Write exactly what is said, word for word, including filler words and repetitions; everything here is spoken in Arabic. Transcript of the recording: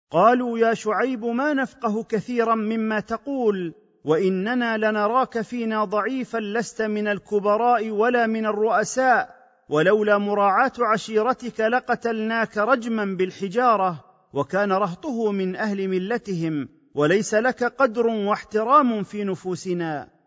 قالوا: يا شعيب ما نفقه كثيرا مما تقول، واننا لنراك فينا ضعيفا، لست من الكبراء ولا من الرؤساء، ولولا مراعاه عشيرتك لقتلناك رجما بالحجاره، وكان رهطه من اهل ملتهم، وليس لك قدر واحترام في نفوسنا.